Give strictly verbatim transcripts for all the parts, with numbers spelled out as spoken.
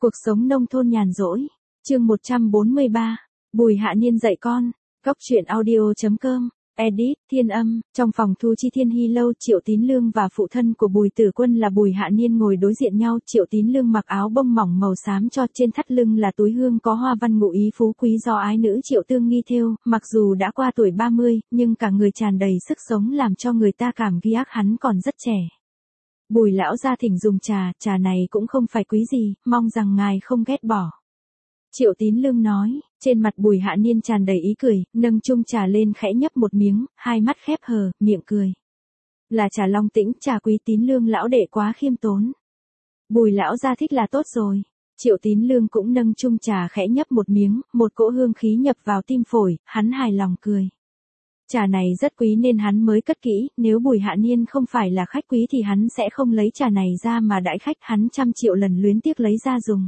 Cuộc sống nông thôn nhàn rỗi. Chương một trăm bốn mươi ba. Bùi Hạ Niên dạy con. Góc truyện audio chấm com. Edit, Thiên Âm. Trong phòng thu chi Thiên Hy lâu, Triệu Tín Lương và phụ thân của Bùi Tử Quân là Bùi Hạ Niên ngồi đối diện nhau. Triệu Tín Lương mặc áo bông mỏng màu xám cho, trên thắt lưng là túi hương có hoa văn ngụ ý phú quý do ái nữ Triệu Tương Nghi thêu. Mặc dù đã qua tuổi ba mươi, nhưng cả người tràn đầy sức sống làm cho người ta cảm giác hắn còn rất trẻ. Bùi lão gia thỉnh dùng trà, trà này cũng không phải quý gì, mong rằng ngài không ghét bỏ. Triệu Tín Lương nói, trên mặt Bùi Hạ Niên tràn đầy ý cười, nâng chung trà lên khẽ nhấp một miếng, hai mắt khép hờ, miệng cười. Là trà Long Tĩnh, trà quý Tín Lương lão đệ quá khiêm tốn. Bùi lão gia thích là tốt rồi. Triệu Tín Lương cũng nâng chung trà khẽ nhấp một miếng, một cỗ hương khí nhập vào tim phổi, hắn hài lòng cười. Trà này rất quý nên hắn mới cất kỹ, nếu Bùi Hạ Niên không phải là khách quý thì hắn sẽ không lấy trà này ra mà đãi khách, hắn trăm triệu lần luyến tiếc lấy ra dùng.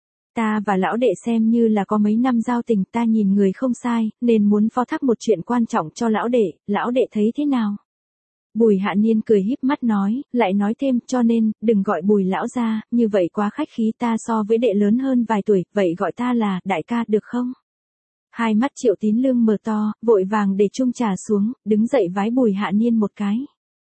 Ta và lão đệ xem như là có mấy năm giao tình, ta nhìn người không sai, nên muốn phó thác một chuyện quan trọng cho lão đệ, lão đệ thấy thế nào? Bùi Hạ Niên cười híp mắt nói, lại nói thêm, cho nên, đừng gọi Bùi lão gia, như vậy quá khách khí, ta so với đệ lớn hơn vài tuổi, vậy gọi ta là đại ca được không? Hai mắt Triệu Tín Lương mở to, vội vàng để chung trà xuống, đứng dậy vái Bùi Hạ Niên một cái.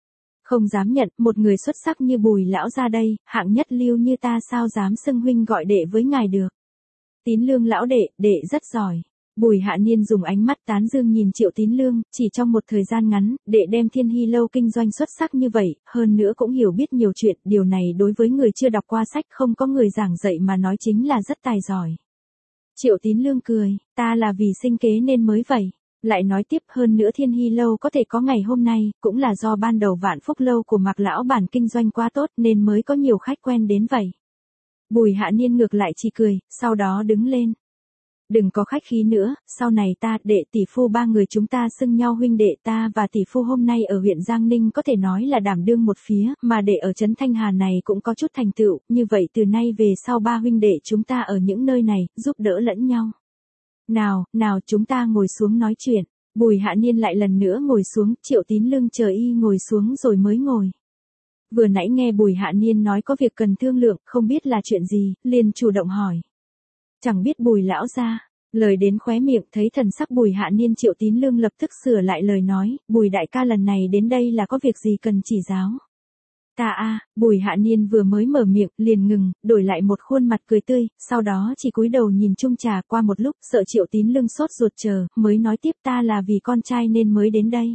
Không dám nhận, một người xuất sắc như Bùi lão gia đây, hạng nhất lưu như ta sao dám xưng huynh gọi đệ với ngài được. Tín Lương lão đệ, đệ rất giỏi. Bùi Hạ Niên dùng ánh mắt tán dương nhìn Triệu Tín Lương, chỉ trong một thời gian ngắn, đệ đem Thiên Hy lâu kinh doanh xuất sắc như vậy, hơn nữa cũng hiểu biết nhiều chuyện, điều này đối với người chưa đọc qua sách không có người giảng dạy mà nói chính là rất tài giỏi. Triệu Tín Lương cười, ta là vì sinh kế nên mới vậy. Lại nói tiếp, hơn nữa Thiên Hy lâu có thể có ngày hôm nay, cũng là do ban đầu Vạn Phúc lâu của Mạc lão bản kinh doanh quá tốt nên mới có nhiều khách quen đến vậy. Bùi Hạ Niên ngược lại chỉ cười, sau đó đứng lên. Đừng có khách khí nữa, sau này ta, đệ, tỷ phu ba người chúng ta xưng nhau huynh đệ, ta và tỷ phu hôm nay ở huyện Giang Ninh có thể nói là đảm đương một phía, mà đệ ở trấn Thanh Hà này cũng có chút thành tựu, như vậy từ nay về sau ba huynh đệ chúng ta ở những nơi này, giúp đỡ lẫn nhau. Nào, nào chúng ta ngồi xuống nói chuyện. Bùi Hạ Niên lại lần nữa ngồi xuống, Triệu Tín Lương chờ y ngồi xuống rồi mới ngồi. Vừa nãy nghe Bùi Hạ Niên nói có việc cần thương lượng, không biết là chuyện gì, liền chủ động hỏi. Chẳng biết Bùi lão gia. Lời đến khóe miệng, thấy thần sắc Bùi Hạ Niên, Triệu Tín Lương lập tức sửa lại lời nói, Bùi đại ca lần này đến đây là có việc gì cần chỉ giáo. Ta a, Bùi Hạ Niên vừa mới mở miệng, liền ngừng, đổi lại một khuôn mặt cười tươi, sau đó chỉ cúi đầu nhìn chung trà, qua một lúc, sợ Triệu Tín Lương sốt ruột chờ, mới nói tiếp, ta là vì con trai nên mới đến đây.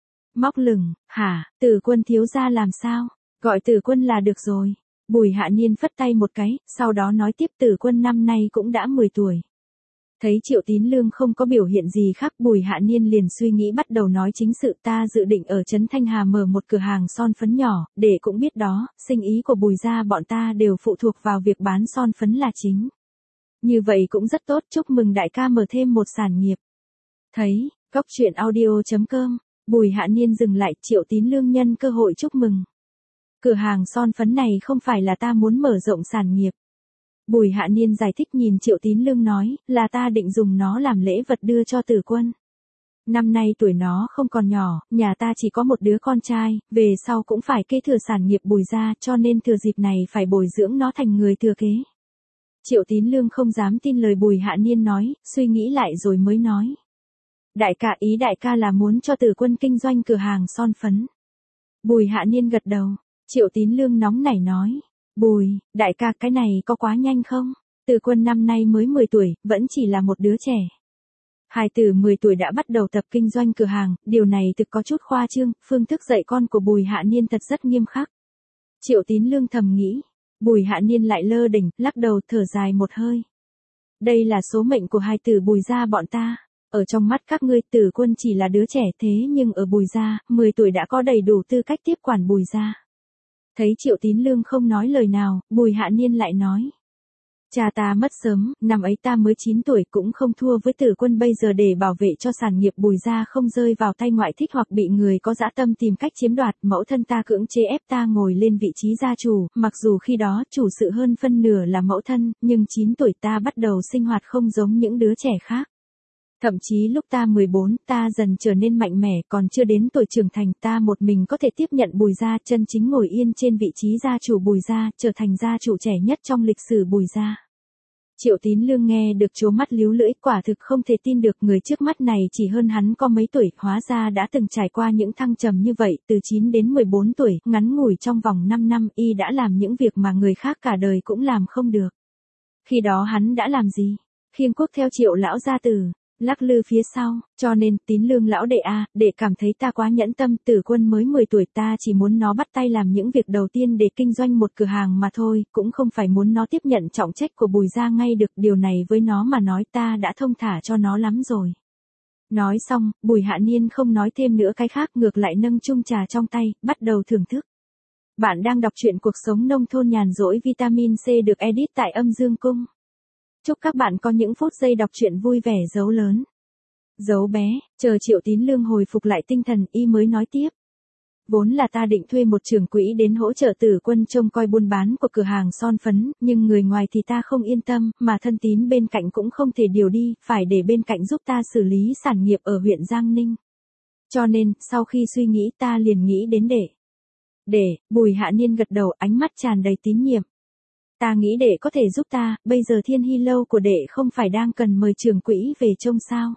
Móc lửng, hả, Tử Quân thiếu gia làm sao? Gọi Tử Quân là được rồi. Bùi Hạ Niên phất tay một cái, sau đó nói tiếp, Tử Quân năm nay cũng đã mười tuổi. Thấy Triệu Tín Lương không có biểu hiện gì khác, Bùi Hạ Niên liền suy nghĩ bắt đầu nói chính sự, ta dự định ở trấn Thanh Hà mở một cửa hàng son phấn nhỏ, để cũng biết đó, sinh ý của Bùi gia bọn ta đều phụ thuộc vào việc bán son phấn là chính. Như vậy cũng rất tốt, chúc mừng đại ca mở thêm một sản nghiệp. Thấy, góc truyện audio chấm com, Bùi Hạ Niên dừng lại, Triệu Tín Lương nhân cơ hội chúc mừng. Cửa hàng son phấn này không phải là ta muốn mở rộng sản nghiệp. Bùi Hạ Niên giải thích nhìn Triệu Tín Lương nói, là ta định dùng nó làm lễ vật đưa cho Tử Quân. Năm nay tuổi nó không còn nhỏ, nhà ta chỉ có một đứa con trai, về sau cũng phải kế thừa sản nghiệp Bùi gia, cho nên thừa dịp này phải bồi dưỡng nó thành người thừa kế. Triệu Tín Lương không dám tin lời Bùi Hạ Niên nói, suy nghĩ lại rồi mới nói. Đại ca, ý đại ca là muốn cho Tử Quân kinh doanh cửa hàng son phấn. Bùi Hạ Niên gật đầu. Triệu Tín Lương nóng nảy nói. Bùi, đại ca, cái này có quá nhanh không? Tử Quân năm nay mới mười tuổi, vẫn chỉ là một đứa trẻ. Hài tử mười tuổi đã bắt đầu tập kinh doanh cửa hàng, điều này thực có chút khoa trương, phương thức dạy con của Bùi Hạ Niên thật rất nghiêm khắc. Triệu Tín Lương thầm nghĩ. Bùi Hạ Niên lại lơ đỉnh, lắc đầu thở dài một hơi. Đây là số mệnh của hài tử Bùi gia bọn ta. Ở trong mắt các ngươi, Tử Quân chỉ là đứa trẻ, thế nhưng ở Bùi gia, mười tuổi đã có đầy đủ tư cách tiếp quản Bùi gia. Thấy Triệu Tín Lương không nói lời nào, Bùi Hạ Niên lại nói. Cha ta mất sớm, năm ấy ta mới chín tuổi, cũng không thua với Tử Quân bây giờ, để bảo vệ cho sản nghiệp Bùi gia không rơi vào tay ngoại thích hoặc bị người có dã tâm tìm cách chiếm đoạt, mẫu thân ta cưỡng chế ép ta ngồi lên vị trí gia chủ, mặc dù khi đó chủ sự hơn phân nửa là mẫu thân, nhưng chín tuổi ta bắt đầu sinh hoạt không giống những đứa trẻ khác. Thậm chí lúc ta mười bốn, ta dần trở nên mạnh mẽ, còn chưa đến tuổi trưởng thành, ta một mình có thể tiếp nhận Bùi gia, chân chính ngồi yên trên vị trí gia chủ Bùi gia, trở thành gia chủ trẻ nhất trong lịch sử Bùi gia. Triệu Tín Lương nghe được trố mắt líu lưỡi, quả thực không thể tin được người trước mắt này chỉ hơn hắn có mấy tuổi, hóa ra đã từng trải qua những thăng trầm như vậy, từ chín đến mười bốn tuổi, ngắn ngủi trong vòng năm năm, y đã làm những việc mà người khác cả đời cũng làm không được. Khi đó hắn đã làm gì? Khiêng cuốc theo Triệu lão gia tử, lắc lư phía sau, cho nên, Tín Lương lão đệ a, đệ cảm thấy ta quá nhẫn tâm, Tử Quân mới mười tuổi, ta chỉ muốn nó bắt tay làm những việc đầu tiên để kinh doanh một cửa hàng mà thôi, cũng không phải muốn nó tiếp nhận trọng trách của Bùi gia ngay được, điều này với nó mà nói ta đã thông thả cho nó lắm rồi. Nói xong, Bùi Hạ Niên không nói thêm nữa cái khác, ngược lại nâng chung trà trong tay, bắt đầu thưởng thức. Bạn đang đọc truyện cuộc sống nông thôn nhàn rỗi vitamin C được edit tại Âm Dương Cung. Chúc các bạn có những phút giây đọc truyện vui vẻ. Dấu lớn, dấu bé, chờ Triệu Tín Lương hồi phục lại tinh thần, y mới nói tiếp. Vốn là ta định thuê một trưởng quỹ đến hỗ trợ Tử Quân trông coi buôn bán của cửa hàng son phấn, nhưng người ngoài thì ta không yên tâm, mà thân Tín bên cạnh cũng không thể điều đi, phải để bên cạnh giúp ta xử lý sản nghiệp ở huyện Giang Ninh. Cho nên, sau khi suy nghĩ ta liền nghĩ đến đệ. Để, Bùi Hạ Niên gật đầu, ánh mắt tràn đầy tín nhiệm. Ta nghĩ đệ có thể giúp ta, bây giờ Thiên Hy lâu của đệ không phải đang cần mời trưởng quỹ về trông sao.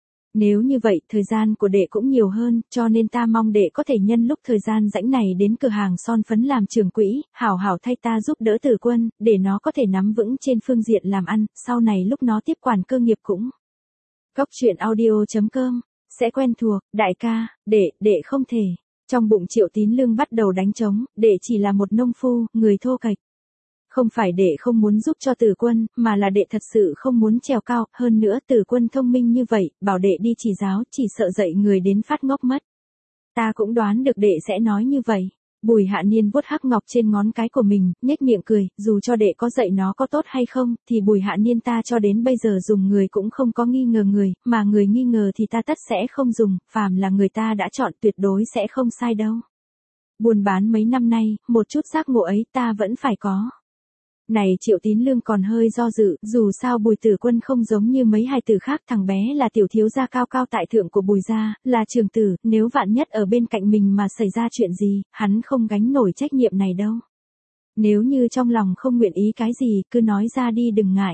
Nếu như vậy, thời gian của đệ cũng nhiều hơn, cho nên ta mong đệ có thể nhân lúc thời gian rảnh này đến cửa hàng son phấn làm trưởng quỹ, hảo hảo thay ta giúp đỡ Tử Quân, để nó có thể nắm vững trên phương diện làm ăn, sau này lúc nó tiếp quản cơ nghiệp cũng. Cốc truyện audio chấm com, sẽ quen thuộc, đại ca, đệ, đệ không thể. Trong bụng Triệu Tín Lương bắt đầu đánh trống, đệ chỉ là một nông phu, người thô kệch. Không phải đệ không muốn giúp cho Tử Quân, mà là đệ thật sự không muốn trèo cao, hơn nữa Tử Quân thông minh như vậy, bảo đệ đi chỉ giáo, chỉ sợ dạy người đến phát ngốc mất. Ta cũng đoán được đệ sẽ nói như vậy. Bùi Hạ Niên vuốt hắc ngọc trên ngón cái của mình, nhếch miệng cười, dù cho đệ có dạy nó có tốt hay không, thì Bùi Hạ Niên ta cho đến bây giờ dùng người cũng không có nghi ngờ người, mà người nghi ngờ thì ta tất sẽ không dùng, phàm là người ta đã chọn tuyệt đối sẽ không sai đâu. Buôn bán mấy năm nay, một chút giác ngộ ấy ta vẫn phải có. Này Triệu Tín Lương còn hơi do dự, dù sao Bùi Tử Quân không giống như mấy hài tử khác, thằng bé là tiểu thiếu gia cao cao tại thượng của Bùi gia, là trường tử, nếu vạn nhất ở bên cạnh mình mà xảy ra chuyện gì, hắn không gánh nổi trách nhiệm này đâu. Nếu như trong lòng không nguyện ý cái gì, cứ nói ra đi đừng ngại.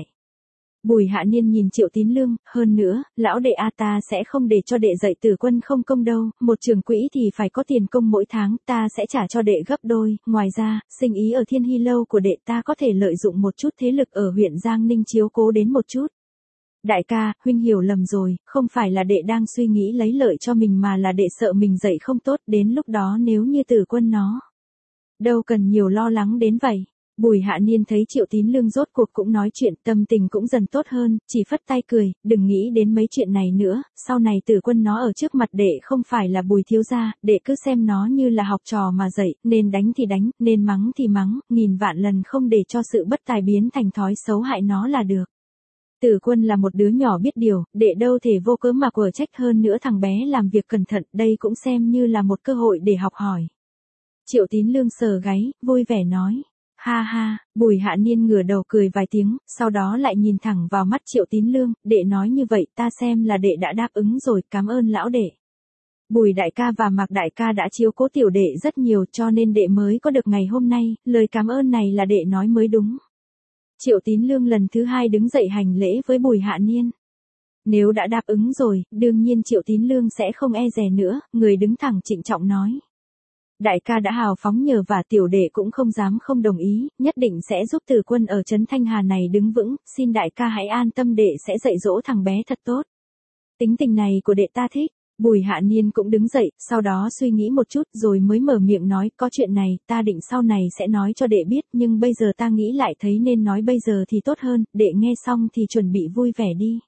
Bùi Hạ Niên nhìn Triệu Tín Lương, hơn nữa, lão đệ a ta sẽ không để cho đệ dạy Tử Quân không công đâu, một trường quỹ thì phải có tiền công mỗi tháng, ta sẽ trả cho đệ gấp đôi, ngoài ra, sinh ý ở Thiên Hy lâu của đệ ta có thể lợi dụng một chút thế lực ở huyện Giang Ninh chiếu cố đến một chút. Đại ca, huynh hiểu lầm rồi, không phải là đệ đang suy nghĩ lấy lợi cho mình mà là đệ sợ mình dạy không tốt, đến lúc đó nếu như Tử Quân nó. Đâu cần nhiều lo lắng đến vậy. Bùi Hạ Niên thấy Triệu Tín Lương rốt cuộc cũng nói chuyện, tâm tình cũng dần tốt hơn, chỉ phất tay cười, đừng nghĩ đến mấy chuyện này nữa, sau này Tử Quân nó ở trước mặt đệ không phải là Bùi thiếu gia, đệ cứ xem nó như là học trò mà dạy, nên đánh thì đánh, nên mắng thì mắng, nghìn vạn lần không để cho sự bất tài biến thành thói xấu hại nó là được. Tử Quân là một đứa nhỏ biết điều, đệ đâu thể vô cớ mà quở trách, hơn nữa thằng bé làm việc cẩn thận, đây cũng xem như là một cơ hội để học hỏi. Triệu Tín Lương sờ gáy, vui vẻ nói. Ha ha, Bùi Hạ Niên ngửa đầu cười vài tiếng, sau đó lại nhìn thẳng vào mắt Triệu Tín Lương, đệ nói như vậy ta xem là đệ đã đáp ứng rồi, cảm ơn lão đệ. Bùi đại ca và Mạc đại ca đã chiếu cố tiểu đệ rất nhiều cho nên đệ mới có được ngày hôm nay, lời cảm ơn này là đệ nói mới đúng. Triệu Tín Lương lần thứ hai đứng dậy hành lễ với Bùi Hạ Niên. Nếu đã đáp ứng rồi, đương nhiên Triệu Tín Lương sẽ không e dè nữa, người đứng thẳng trịnh trọng nói. Đại ca đã hào phóng nhờ và tiểu đệ cũng không dám không đồng ý, nhất định sẽ giúp Tử Quân ở trấn Thanh Hà này đứng vững, xin đại ca hãy an tâm, đệ sẽ dạy dỗ thằng bé thật tốt. Tính tình này của đệ ta thích. Bùi Hạ Niên cũng đứng dậy, sau đó suy nghĩ một chút rồi mới mở miệng nói, có chuyện này, ta định sau này sẽ nói cho đệ biết, nhưng bây giờ ta nghĩ lại thấy nên nói bây giờ thì tốt hơn, đệ nghe xong thì chuẩn bị vui vẻ đi.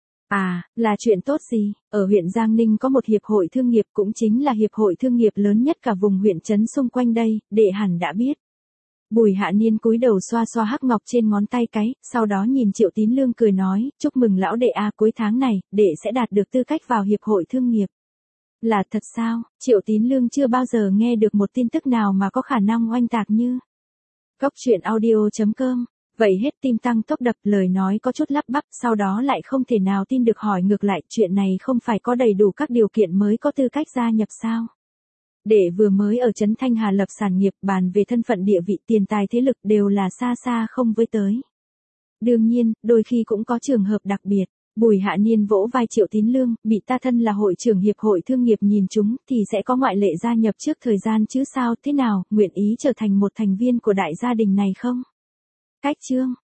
À, là chuyện tốt gì? Ở huyện Giang Ninh có một hiệp hội thương nghiệp, cũng chính là hiệp hội thương nghiệp lớn nhất cả vùng huyện trấn xung quanh đây, đệ hẳn đã biết. Bùi Hạ Niên cúi đầu xoa xoa hắc ngọc trên ngón tay cái, sau đó nhìn Triệu Tín Lương cười nói, chúc mừng lão đệ a, cuối tháng này, đệ sẽ đạt được tư cách vào hiệp hội thương nghiệp. Là thật sao? Triệu Tín Lương chưa bao giờ nghe được một tin tức nào mà có khả năng oanh tạc như. Cốc truyện audio chấm com. Vậy hết tim tăng tốc đập, lời nói có chút lắp bắp, sau đó lại không thể nào tin được hỏi ngược lại, chuyện này không phải có đầy đủ các điều kiện mới có tư cách gia nhập sao? Đệ vừa mới ở trấn Thanh Hà lập sản nghiệp, bàn về thân phận địa vị, tiền tài thế lực đều là xa xa không với tới. Đương nhiên, đôi khi cũng có trường hợp đặc biệt. Bùi Hạ Niên vỗ vai Triệu Tín Lương, bị ta thân là hội trưởng hiệp hội thương nghiệp nhìn chúng, thì sẽ có ngoại lệ gia nhập trước thời gian chứ sao, thế nào, nguyện ý trở thành một thành viên của đại gia đình này không? Cách chương